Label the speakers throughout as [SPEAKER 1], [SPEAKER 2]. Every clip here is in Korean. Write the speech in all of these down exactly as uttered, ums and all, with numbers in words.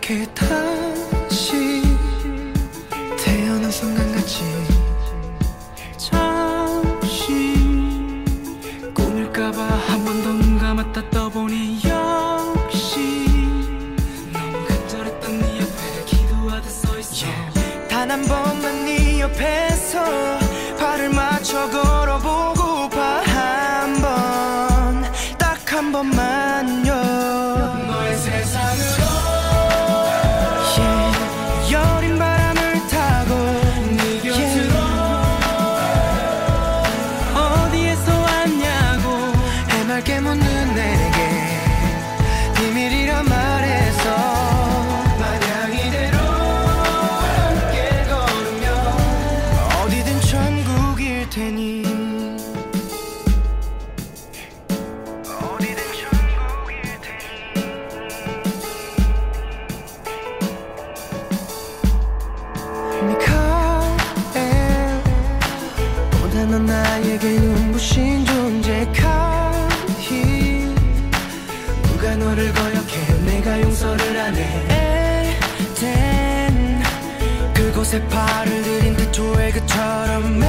[SPEAKER 1] 이렇게 다시 태어난 순간같이 잠시 꿈일까봐 한 번 더 눈 감았다 떠보니 역시 너무 간절했던 네 옆에 기도하듯 서있어. yeah. 단 한 번만 네 옆에서 발을 맞춰 걸어보고파. 한 번, 딱 한 번만요. 너의 세상으로 yeah. 여린 바람을 타고 네 곁으로 yeah. 어디에서 왔냐고 해맑게 묻는 내게 비밀이란 말해서 마냥 이대로 함께 걸으면 어디든 천국일 테니. 넌 나에게 눈부신 존재 카히 누가 너를 거역해 내가 용서를 안 해. 에덴 그곳에 발을 들인 태초의 그처럼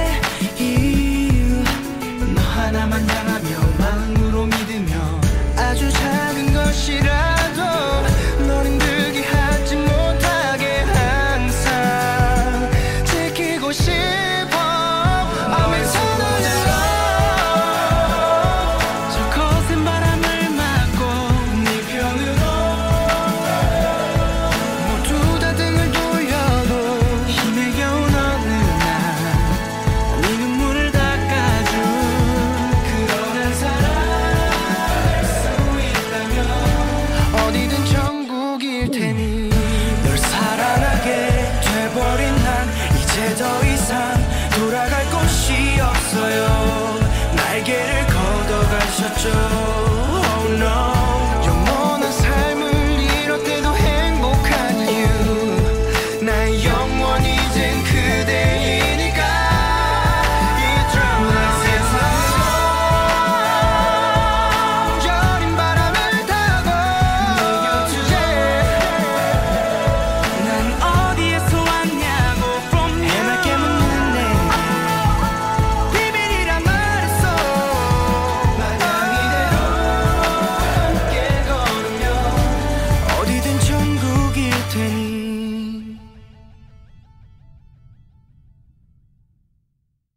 [SPEAKER 1] 매일 너 하나만 향하며 마음으로 믿으며 아주 작은 것이라도 널 힘들게 하지 못하게 항상 지키고 싶어. 널 사랑하게 돼버린 난 이제 더 이상 돌아갈 곳이 없어요. 날개를 걷어가셨죠.